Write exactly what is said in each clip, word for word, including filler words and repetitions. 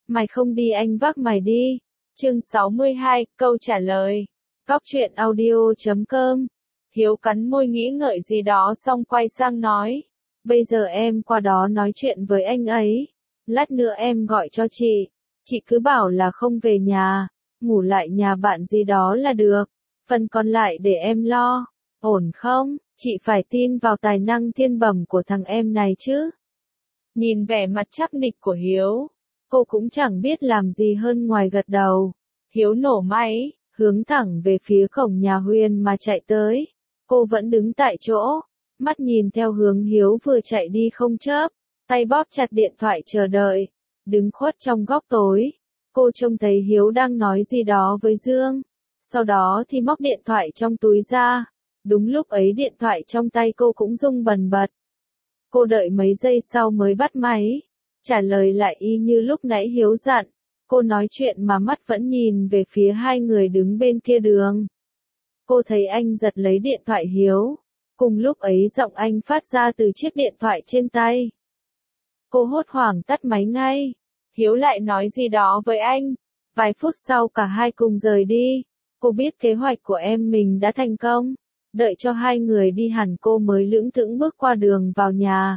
Mày không đi anh vác mày đi. Chương sáu mươi hai, câu trả lời. Góc truyện audio chấm com. Hiếu cắn môi nghĩ ngợi gì đó xong quay sang nói. Bây giờ em qua đó nói chuyện với anh ấy. Lát nữa em gọi cho chị. Chị cứ bảo là không về nhà. Ngủ lại nhà bạn gì đó là được. Phần còn lại để em lo. Ổn không? Chị phải tin vào tài năng thiên bẩm của thằng em này chứ. Nhìn vẻ mặt chắc nịch của Hiếu, cô cũng chẳng biết làm gì hơn ngoài gật đầu. Hiếu nổ máy, hướng thẳng về phía cổng nhà Huyền mà chạy tới. Cô vẫn đứng tại chỗ, mắt nhìn theo hướng Hiếu vừa chạy đi không chớp, tay bóp chặt điện thoại chờ đợi. Đứng khuất trong góc tối, cô trông thấy Hiếu đang nói gì đó với Dương. Sau đó thì móc điện thoại trong túi ra. Đúng lúc ấy điện thoại trong tay cô cũng rung bần bật. Cô đợi mấy giây sau mới bắt máy. Trả lời lại y như lúc nãy Hiếu dặn. Cô nói chuyện mà mắt vẫn nhìn về phía hai người đứng bên kia đường. Cô thấy anh giật lấy điện thoại Hiếu. Cùng lúc ấy giọng anh phát ra từ chiếc điện thoại trên tay. Cô hốt hoảng tắt máy ngay. Hiếu lại nói gì đó với anh. Vài phút sau cả hai cùng rời đi. Cô biết kế hoạch của em mình đã thành công. Đợi cho hai người đi hẳn cô mới lững thững bước qua đường vào nhà.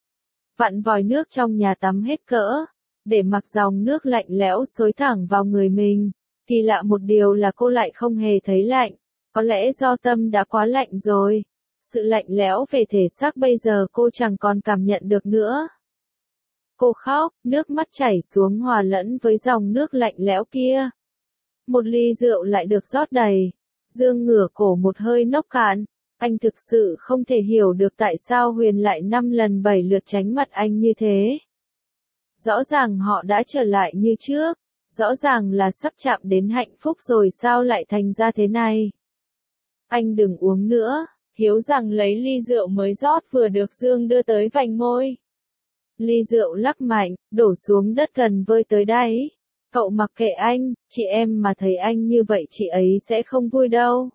Vặn vòi nước trong nhà tắm hết cỡ, để mặc dòng nước lạnh lẽo xối thẳng vào người mình. Kỳ lạ một điều là cô lại không hề thấy lạnh, có lẽ do tâm đã quá lạnh rồi. Sự lạnh lẽo về thể xác bây giờ cô chẳng còn cảm nhận được nữa. Cô khóc, nước mắt chảy xuống hòa lẫn với dòng nước lạnh lẽo kia. Một ly rượu lại được rót đầy. Dương ngửa cổ một hơi nốc cạn. Anh thực sự không thể hiểu được tại sao Huyền lại năm lần bảy lượt tránh mặt anh như thế. Rõ ràng họ đã trở lại như trước. Rõ ràng là sắp chạm đến hạnh phúc rồi sao lại thành ra thế này. Anh đừng uống nữa. Hiếu rằng lấy ly rượu mới rót vừa được Dương đưa tới vành môi. Ly rượu lắc mạnh, đổ xuống đất gần vơi tới đáy. Cậu mặc kệ anh, chị em mà thấy anh như vậy chị ấy sẽ không vui đâu.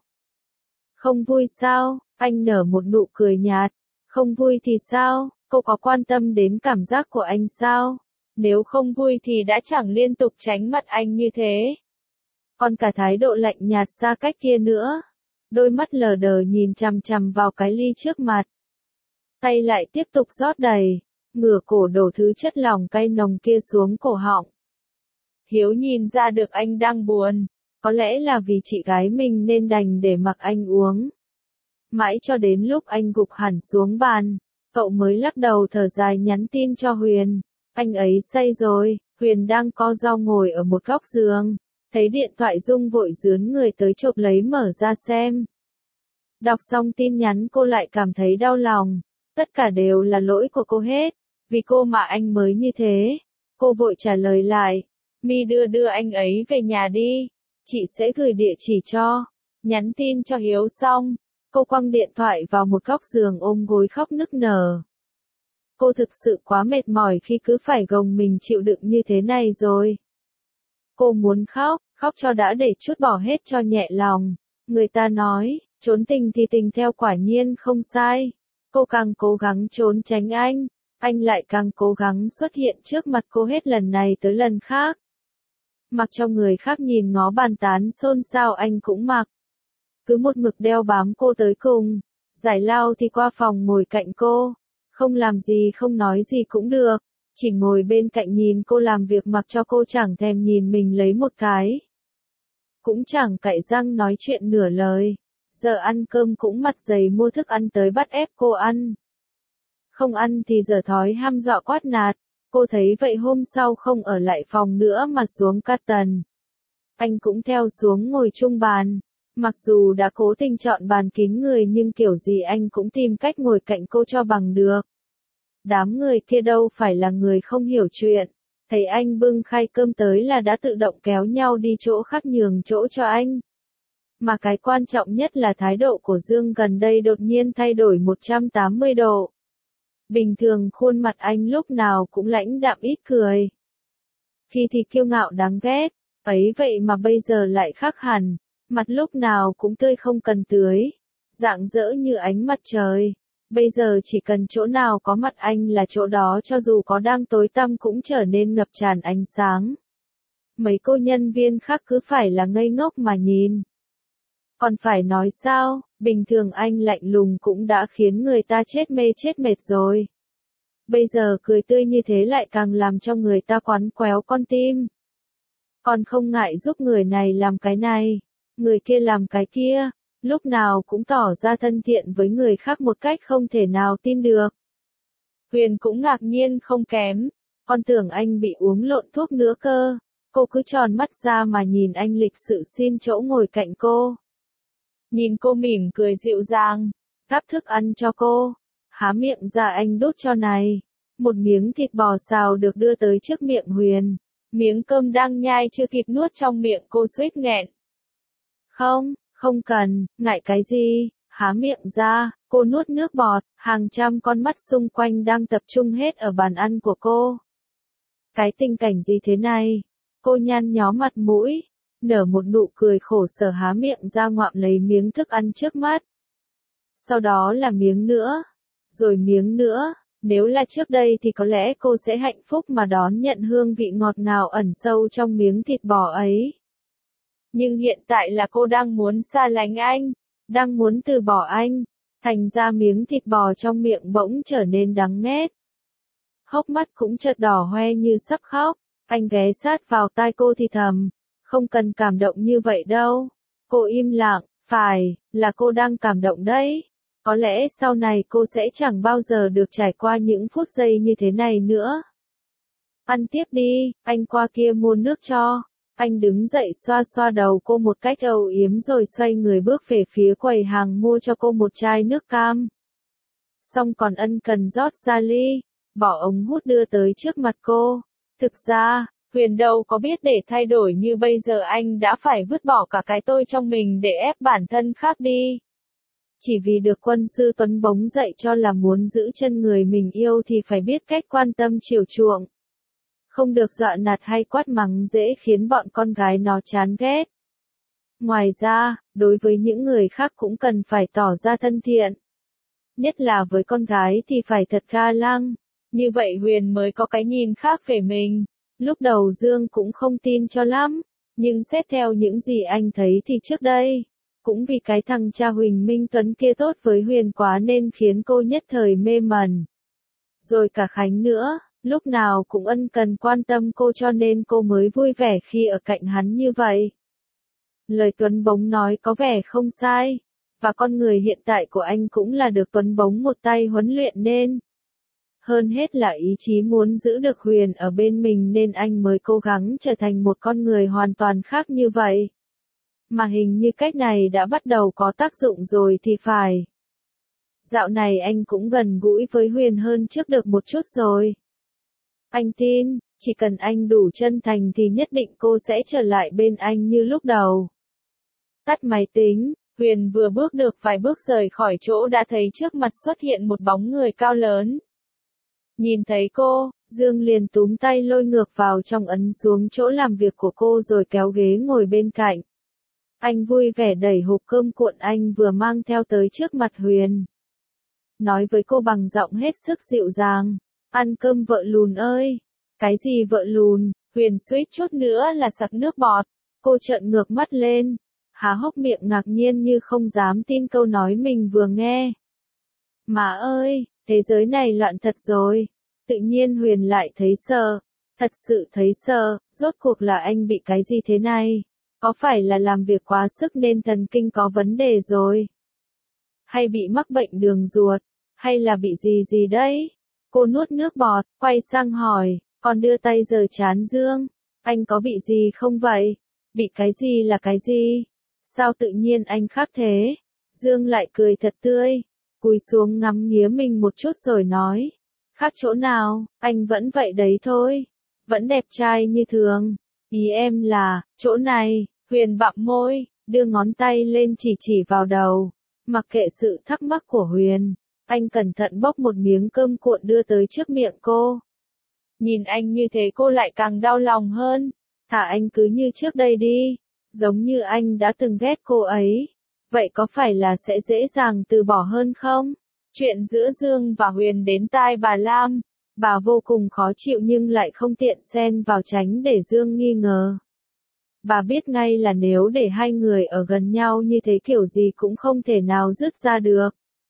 Không vui sao? Anh nở một nụ cười nhạt. Không vui thì sao? Cô có quan tâm đến cảm giác của anh sao? Nếu không vui thì đã chẳng liên tục tránh mặt anh như thế. Còn cả thái độ lạnh nhạt xa cách kia nữa. Đôi mắt lờ đờ nhìn chằm chằm vào cái ly trước mặt. Tay lại tiếp tục rót đầy. Ngửa cổ đổ thứ chất lỏng cay nồng kia xuống cổ họng. Hiếu nhìn ra được anh đang buồn. Có lẽ là vì chị gái mình nên đành để mặc anh uống. Mãi cho đến lúc anh gục hẳn xuống bàn, cậu mới lắc đầu thở dài nhắn tin cho Huyền. Anh ấy say rồi. Huyền đang co ro ngồi ở một góc giường. Thấy điện thoại rung vội dướn người tới chộp lấy mở ra xem. Đọc xong tin nhắn cô lại cảm thấy đau lòng. Tất cả đều là lỗi của cô hết. Vì cô mà anh mới như thế. Cô vội trả lời lại. Mi đưa đưa anh ấy về nhà đi. Chị sẽ gửi địa chỉ cho. Nhắn tin cho Hiếu xong. Cô quăng điện thoại vào một góc giường ôm gối khóc nức nở. Cô thực sự quá mệt mỏi khi cứ phải gồng mình chịu đựng như thế này rồi. Cô muốn khóc, khóc cho đã để chút bỏ hết cho nhẹ lòng. Người ta nói, trốn tình thì tình theo quả nhiên không sai. Cô càng cố gắng trốn tránh anh, anh lại càng cố gắng xuất hiện trước mặt cô hết lần này tới lần khác. Mặc cho người khác nhìn ngó bàn tán xôn xao anh cũng mặc. Cứ một mực đeo bám cô tới cùng. Giải lao thì qua phòng ngồi cạnh cô. Không làm gì không nói gì cũng được. Chỉ ngồi bên cạnh nhìn cô làm việc mặc cho cô chẳng thèm nhìn mình lấy một cái. Cũng chẳng cạy răng nói chuyện nửa lời. Giờ ăn cơm cũng mặt dày mua thức ăn tới bắt ép cô ăn. Không ăn thì giờ thói ham dọa quát nạt. Cô thấy vậy hôm sau không ở lại phòng nữa mà xuống Carton. Anh cũng theo xuống ngồi chung bàn. Mặc dù đã cố tình chọn bàn kín người nhưng kiểu gì anh cũng tìm cách ngồi cạnh cô cho bằng được. Đám người kia đâu phải là người không hiểu chuyện. Thấy anh bưng khay cơm tới là đã tự động kéo nhau đi chỗ khác nhường chỗ cho anh. Mà cái quan trọng nhất là thái độ của Dương gần đây đột nhiên thay đổi một trăm tám mươi độ. Bình thường khuôn mặt anh lúc nào cũng lãnh đạm ít cười. Khi thì kiêu ngạo đáng ghét, ấy vậy mà bây giờ lại khác hẳn. Mặt lúc nào cũng tươi không cần tưới, rạng rỡ như ánh mặt trời. Bây giờ chỉ cần chỗ nào có mặt anh là chỗ đó cho dù có đang tối tăm cũng trở nên ngập tràn ánh sáng. Mấy cô nhân viên khác cứ phải là ngây ngốc mà nhìn. Còn phải nói sao, bình thường anh lạnh lùng cũng đã khiến người ta chết mê chết mệt rồi. Bây giờ cười tươi như thế lại càng làm cho người ta quắn quéo con tim. Còn không ngại giúp người này làm cái này, người kia làm cái kia, lúc nào cũng tỏ ra thân thiện với người khác một cách không thể nào tin được. Huyền cũng ngạc nhiên không kém, con tưởng anh bị uống lộn thuốc nữa cơ, cô cứ tròn mắt ra mà nhìn anh lịch sự xin chỗ ngồi cạnh cô. Nhìn cô mỉm cười dịu dàng, gắp thức ăn cho cô, há miệng ra anh đút cho này. Một miếng thịt bò xào được đưa tới trước miệng Huyền, miếng cơm đang nhai chưa kịp nuốt trong miệng cô suýt nghẹn. Không, không cần, ngại cái gì, há miệng ra, cô nuốt nước bọt, hàng trăm con mắt xung quanh đang tập trung hết ở bàn ăn của cô. Cái tình cảnh gì thế này? Cô nhăn nhó mặt mũi, nở một nụ cười khổ sở há miệng ra ngoạm lấy miếng thức ăn trước mắt. Sau đó là miếng nữa, rồi miếng nữa, nếu là trước đây thì có lẽ cô sẽ hạnh phúc mà đón nhận hương vị ngọt ngào ẩn sâu trong miếng thịt bò ấy. Nhưng hiện tại là cô đang muốn xa lánh anh, đang muốn từ bỏ anh, thành ra miếng thịt bò trong miệng bỗng trở nên đắng nghét. Hốc mắt cũng chợt đỏ hoe như sắp khóc, anh ghé sát vào tai cô thì thầm, không cần cảm động như vậy đâu. Cô im lặng, phải, là cô đang cảm động đấy. Có lẽ sau này cô sẽ chẳng bao giờ được trải qua những phút giây như thế này nữa. Ăn tiếp đi, anh qua kia mua nước cho. Anh đứng dậy xoa xoa đầu cô một cách âu yếm rồi xoay người bước về phía quầy hàng mua cho cô một chai nước cam. Xong còn ân cần rót ra ly, bỏ ống hút đưa tới trước mặt cô. Thực ra, Huyền đâu có biết để thay đổi như bây giờ anh đã phải vứt bỏ cả cái tôi trong mình để ép bản thân khác đi. Chỉ vì được quân sư Tuấn bóng dạy cho là muốn giữ chân người mình yêu thì phải biết cách quan tâm chiều chuộng. Không được dọa nạt hay quát mắng dễ khiến bọn con gái nó chán ghét. Ngoài ra, đối với những người khác cũng cần phải tỏ ra thân thiện. Nhất là với con gái thì phải thật ga lăng. Như vậy Huyền mới có cái nhìn khác về mình. Lúc đầu Dương cũng không tin cho lắm, nhưng xét theo những gì anh thấy thì trước đây, cũng vì cái thằng cha Huỳnh Minh Tuấn kia tốt với Huyền quá nên khiến cô nhất thời mê mẩn. Rồi cả Khánh nữa, lúc nào cũng ân cần quan tâm cô cho nên cô mới vui vẻ khi ở cạnh hắn như vậy. Lời Tuấn Bống nói có vẻ không sai, và con người hiện tại của anh cũng là được Tuấn Bống một tay huấn luyện nên. Hơn hết là ý chí muốn giữ được Huyền ở bên mình nên anh mới cố gắng trở thành một con người hoàn toàn khác như vậy. Mà hình như cách này đã bắt đầu có tác dụng rồi thì phải. Dạo này anh cũng gần gũi với Huyền hơn trước được một chút rồi. Anh tin, chỉ cần anh đủ chân thành thì nhất định cô sẽ trở lại bên anh như lúc đầu. Tắt máy tính, Huyền vừa bước được vài bước rời khỏi chỗ đã thấy trước mặt xuất hiện một bóng người cao lớn. Nhìn thấy cô, Dương liền túm tay lôi ngược vào trong ấn xuống chỗ làm việc của cô rồi kéo ghế ngồi bên cạnh. Anh vui vẻ đẩy hộp cơm cuộn anh vừa mang theo tới trước mặt Huyền. Nói với cô bằng giọng hết sức dịu dàng, ăn cơm vợ lùn ơi. Cái gì vợ lùn, Huyền suýt chút nữa là sặc nước bọt, cô trợn ngược mắt lên, há hốc miệng ngạc nhiên như không dám tin câu nói mình vừa nghe. Má ơi, thế giới này loạn thật rồi. Tự nhiên Huyền lại thấy sợ, thật sự thấy sợ, rốt cuộc là anh bị cái gì thế này? Có phải là làm việc quá sức nên thần kinh có vấn đề rồi? Hay bị mắc bệnh đường ruột? Hay là bị gì gì đấy? Cô nuốt nước bọt, quay sang hỏi, còn đưa tay giở trán Dương. Anh có bị gì không vậy? Bị cái gì là cái gì? Sao tự nhiên anh khác thế? Dương lại cười thật tươi, cúi xuống ngắm nghía mình một chút rồi nói. Khác chỗ nào, anh vẫn vậy đấy thôi. Vẫn đẹp trai như thường. Ý em là, chỗ này, Huyền bặm môi, đưa ngón tay lên chỉ chỉ vào đầu. Mặc kệ sự thắc mắc của Huyền, anh cẩn thận bốc một miếng cơm cuộn đưa tới trước miệng cô. Nhìn anh như thế cô lại càng đau lòng hơn. Thả anh cứ như trước đây đi, giống như anh đã từng ghét cô ấy. Vậy có phải là sẽ dễ dàng từ bỏ hơn không? Chuyện giữa Dương và Huyền đến tai bà Lam. Bà vô cùng khó chịu nhưng lại không tiện xen vào tránh để Dương nghi ngờ. Bà biết ngay là nếu để hai người ở gần nhau như thế kiểu gì cũng không thể nào dứt ra được.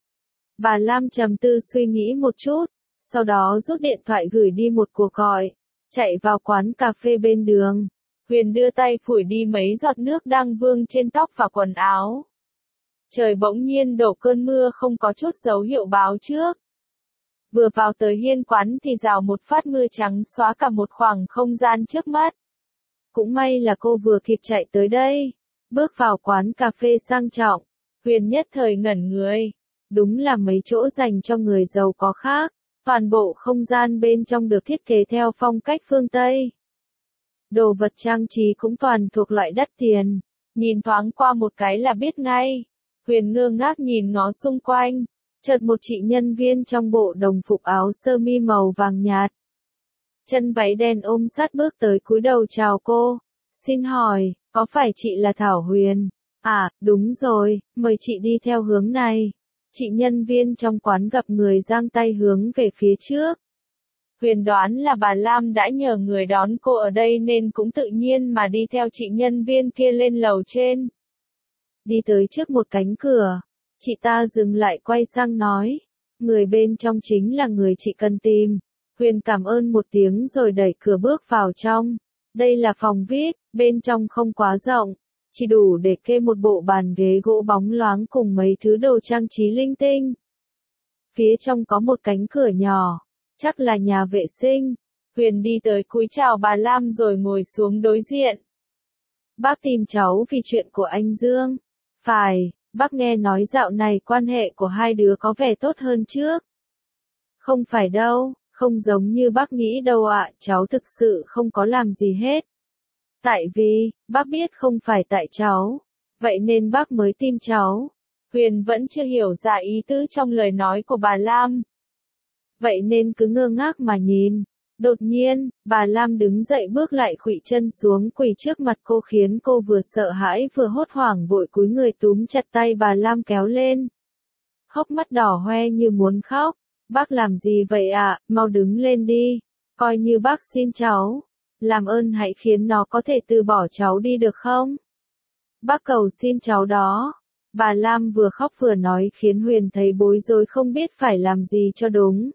Bà Lam trầm tư suy nghĩ một chút, sau đó rút điện thoại gửi đi một cuộc gọi, chạy vào quán cà phê bên đường. Huyền đưa tay phủi đi mấy giọt nước đang vương trên tóc và quần áo. Trời bỗng nhiên đổ cơn mưa không có chút dấu hiệu báo trước. Vừa vào tới hiên quán thì rào một phát mưa trắng xóa cả một khoảng không gian trước mắt. Cũng may là cô vừa kịp chạy tới đây. Bước vào quán cà phê sang trọng, Huyền nhất thời ngẩn người. Đúng là mấy chỗ dành cho người giàu có khác. Toàn bộ không gian bên trong được thiết kế theo phong cách phương Tây. Đồ vật trang trí cũng toàn thuộc loại đắt tiền. Nhìn thoáng qua một cái là biết ngay. Huyền ngơ ngác nhìn ngó xung quanh. Chợt một chị nhân viên trong bộ đồng phục áo sơ mi màu vàng nhạt. Chân váy đen ôm sát bước tới cúi đầu chào cô. Xin hỏi, có phải chị là Thảo Huyền? À, đúng rồi, mời chị đi theo hướng này. Chị nhân viên trong quán gặp người giang tay hướng về phía trước. Huyền đoán là bà Lam đã nhờ người đón cô ở đây nên cũng tự nhiên mà đi theo chị nhân viên kia lên lầu trên. Đi tới trước một cánh cửa, chị ta dừng lại quay sang nói, người bên trong chính là người chị cần tìm. Huyền cảm ơn một tiếng rồi đẩy cửa bước vào trong. Đây là phòng vi ai pi, bên trong không quá rộng, chỉ đủ để kê một bộ bàn ghế gỗ bóng loáng cùng mấy thứ đồ trang trí linh tinh. Phía trong có một cánh cửa nhỏ, chắc là nhà vệ sinh. Huyền đi tới cúi chào bà Lam rồi ngồi xuống đối diện. Bác tìm cháu vì chuyện của anh Dương. Phải, bác nghe nói dạo này quan hệ của hai đứa có vẻ tốt hơn trước. Không phải đâu, không giống như bác nghĩ đâu ạ, cháu thực sự không có làm gì hết. Tại vì, bác biết không phải tại cháu, vậy nên bác mới tìm cháu. Huyền vẫn chưa hiểu ra ý tứ trong lời nói của bà Lam. Vậy nên cứ ngơ ngác mà nhìn. Đột nhiên, bà Lam đứng dậy bước lại khuỵu chân xuống quỳ trước mặt cô khiến cô vừa sợ hãi vừa hốt hoảng vội cúi người túm chặt tay bà Lam kéo lên. Hốc mắt đỏ hoe như muốn khóc. Bác làm gì vậy ạ, mau đứng lên đi. Coi như bác xin cháu. Làm ơn hãy khiến nó có thể từ bỏ cháu đi được không? Bác cầu xin cháu đó. Bà Lam vừa khóc vừa nói khiến Huyền thấy bối rối không biết phải làm gì cho đúng.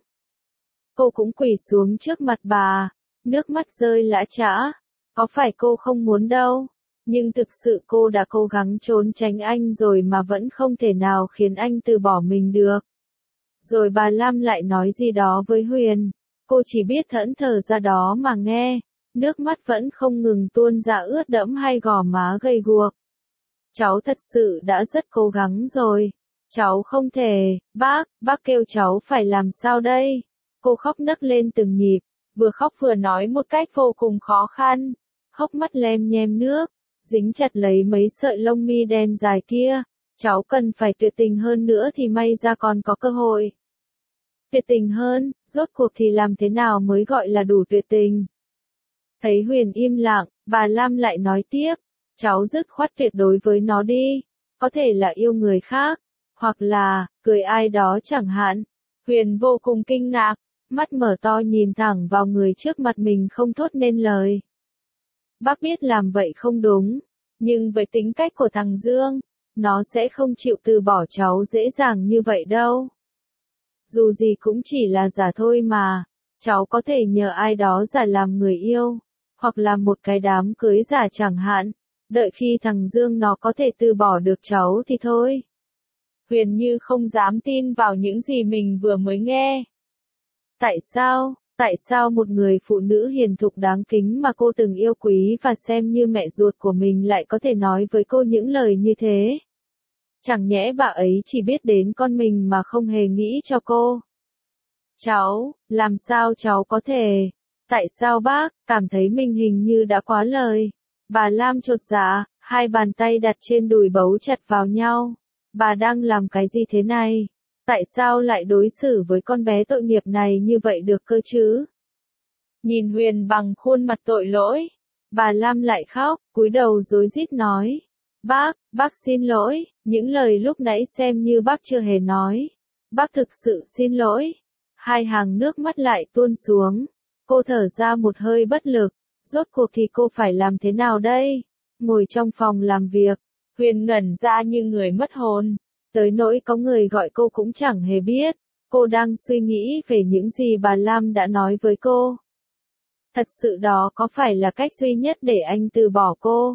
Cô cũng quỳ xuống trước mặt bà, nước mắt rơi lã chã. Có phải cô không muốn đâu, nhưng thực sự cô đã cố gắng trốn tránh anh rồi mà vẫn không thể nào khiến anh từ bỏ mình được. Rồi bà Lam lại nói gì đó với Huyền, cô chỉ biết thẫn thờ ra đó mà nghe, nước mắt vẫn không ngừng tuôn ra ướt đẫm hai gò má gầy guộc. Cháu thật sự đã rất cố gắng rồi, cháu không thể, bác, bác kêu cháu phải làm sao đây? Cô khóc nấc lên từng nhịp, vừa khóc vừa nói một cách vô cùng khó khăn, hốc mắt lem nhem nước, dính chặt lấy mấy sợi lông mi đen dài kia. Cháu cần phải tuyệt tình hơn nữa thì may ra còn có cơ hội. Tuyệt tình hơn, rốt cuộc thì làm thế nào mới gọi là đủ tuyệt tình? Thấy Huyền im lặng, bà Lam lại nói tiếp, cháu dứt khoát tuyệt đối với nó đi, có thể là yêu người khác, hoặc là, cười ai đó chẳng hạn. Huyền vô cùng kinh ngạc, mắt mở to nhìn thẳng vào người trước mặt mình không thốt nên lời. Bác biết làm vậy không đúng, nhưng với tính cách của thằng Dương, nó sẽ không chịu từ bỏ cháu dễ dàng như vậy đâu. Dù gì cũng chỉ là giả thôi mà, cháu có thể nhờ ai đó giả làm người yêu, hoặc là một cái đám cưới giả chẳng hạn, đợi khi thằng Dương nó có thể từ bỏ được cháu thì thôi. Huyền như không dám tin vào những gì mình vừa mới nghe. Tại sao, tại sao một người phụ nữ hiền thục đáng kính mà cô từng yêu quý và xem như mẹ ruột của mình lại có thể nói với cô những lời như thế? Chẳng nhẽ bà ấy chỉ biết đến con mình mà không hề nghĩ cho cô? Cháu, làm sao cháu có thể? Tại sao bác, cảm thấy mình hình như đã quá lời? Bà Lam chột dạ, hai bàn tay đặt trên đùi bấu chặt vào nhau. Bà đang làm cái gì thế này? Tại sao lại đối xử với con bé tội nghiệp này như vậy được cơ chứ? Nhìn Huyền bằng khuôn mặt tội lỗi, bà Lam lại khóc, cúi đầu rối rít nói. Bác, bác xin lỗi, những lời lúc nãy xem như bác chưa hề nói. Bác thực sự xin lỗi. Hai hàng nước mắt lại tuôn xuống. Cô thở ra một hơi bất lực. Rốt cuộc thì cô phải làm thế nào đây? ngồi trong phòng làm việc. Huyền ngẩn ra như người mất hồn. Tới nỗi có người gọi cô cũng chẳng hề biết. Cô đang suy nghĩ về những gì bà Lam đã nói với cô. Thật sự đó có phải là cách duy nhất để anh từ bỏ cô?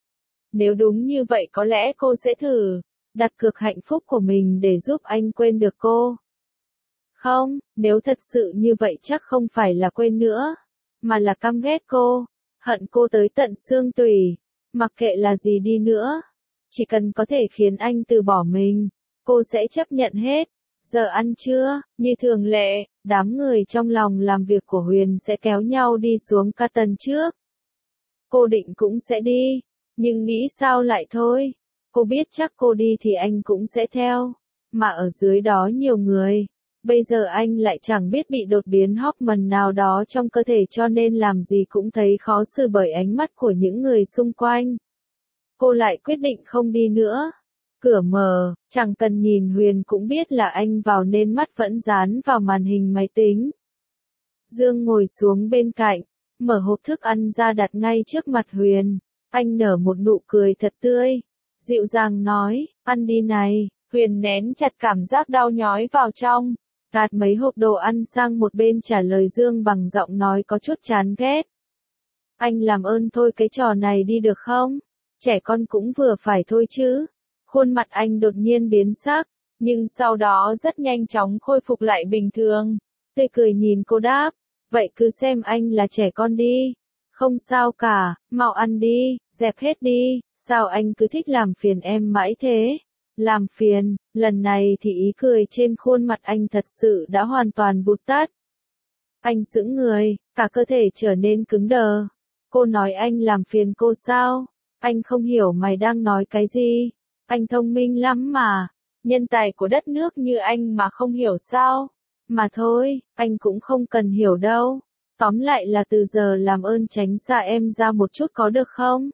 Nếu đúng như vậy có lẽ cô sẽ thử đặt cược hạnh phúc của mình để giúp anh quên được cô. Không, nếu thật sự như vậy chắc không phải là quên nữa, mà là căm ghét cô, hận cô tới tận xương tủy, mặc kệ là gì đi nữa. Chỉ cần có thể khiến anh từ bỏ mình, cô sẽ chấp nhận hết. Giờ ăn trưa, như thường lệ, đám người trong lòng làm việc của Huyền sẽ kéo nhau đi xuống ca tần trước. Cô định cũng sẽ đi, nhưng nghĩ sao lại thôi. Cô biết chắc cô đi thì anh cũng sẽ theo, mà ở dưới đó nhiều người. Bây giờ anh lại chẳng biết bị đột biến hormone nào đó trong cơ thể cho nên làm gì cũng thấy khó xử bởi ánh mắt của những người xung quanh. Cô lại quyết định không đi nữa. Cửa mở, chẳng cần nhìn Huyền cũng biết là anh vào nên mắt vẫn dán vào màn hình máy tính. Dương ngồi xuống bên cạnh, mở hộp thức ăn ra đặt ngay trước mặt Huyền. Anh nở một nụ cười thật tươi, dịu dàng nói, ăn đi này. Huyền nén chặt cảm giác đau nhói vào trong, gạt mấy hộp đồ ăn sang một bên trả lời Dương bằng giọng nói có chút chán ghét. Anh làm ơn thôi cái trò này đi được không? Trẻ con cũng vừa phải thôi chứ. Khuôn mặt anh đột nhiên biến sắc, nhưng sau đó rất nhanh chóng khôi phục lại bình thường. Tươi cười nhìn cô đáp, vậy cứ xem anh là trẻ con đi. Không sao cả, mau ăn đi, dẹp hết đi, sao anh cứ thích làm phiền em mãi thế? Làm phiền, lần này thì ý cười trên khuôn mặt anh thật sự đã hoàn toàn vụt tắt. Anh sững người, cả cơ thể trở nên cứng đờ. Cô nói anh làm phiền cô sao? Anh không hiểu mày đang nói cái gì. Anh thông minh lắm mà, nhân tài của đất nước như anh mà không hiểu sao? Mà thôi, anh cũng không cần hiểu đâu. Tóm lại là từ giờ làm ơn tránh xa em ra một chút có được không?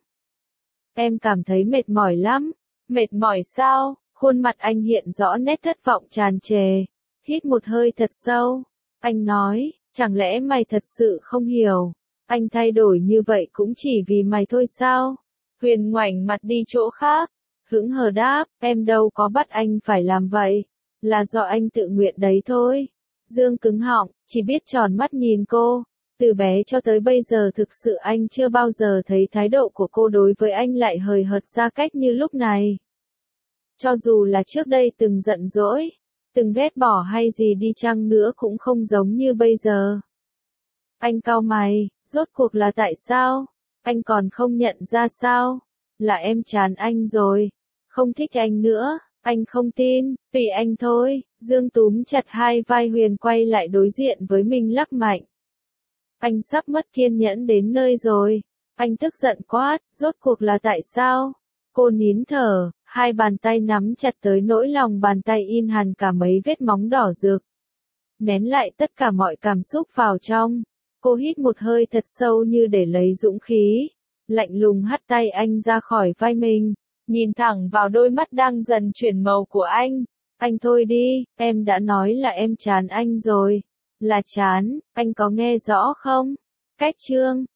Em cảm thấy mệt mỏi lắm. Mệt mỏi sao? Khuôn mặt anh hiện rõ nét thất vọng tràn trề. Hít một hơi thật sâu. Anh nói, chẳng lẽ mày thật sự không hiểu? Anh thay đổi như vậy cũng chỉ vì mày thôi sao? Huyền ngoảnh mặt đi chỗ khác. Hững hờ đáp, em đâu có bắt anh phải làm vậy. Là do anh tự nguyện đấy thôi. Dương cứng họng, chỉ biết tròn mắt nhìn cô. Từ bé cho tới bây giờ thực sự anh chưa bao giờ thấy thái độ của cô đối với anh lại hời hợt xa cách như lúc này. Cho dù là trước đây từng giận dỗi, từng ghét bỏ hay gì đi chăng nữa cũng không giống như bây giờ. Anh cau mày, rốt cuộc là tại sao? Anh còn không nhận ra sao? Là em chán anh rồi, không thích anh nữa, anh không tin, tùy anh thôi. Dương túm chặt hai vai Huyền quay lại đối diện với mình lắc mạnh. Anh sắp mất kiên nhẫn đến nơi rồi. Anh tức giận quát, rốt cuộc là tại sao? Cô nín thở, hai bàn tay nắm chặt tới nỗi lòng bàn tay in hằn cả mấy vết móng đỏ rực. Nén lại tất cả mọi cảm xúc vào trong. Cô hít một hơi thật sâu như để lấy dũng khí. Lạnh lùng hất tay anh ra khỏi vai mình, nhìn thẳng vào đôi mắt đang dần chuyển màu của anh. Anh thôi đi, em đã nói là em chán anh rồi. Là chán, anh có nghe rõ không? Cách chương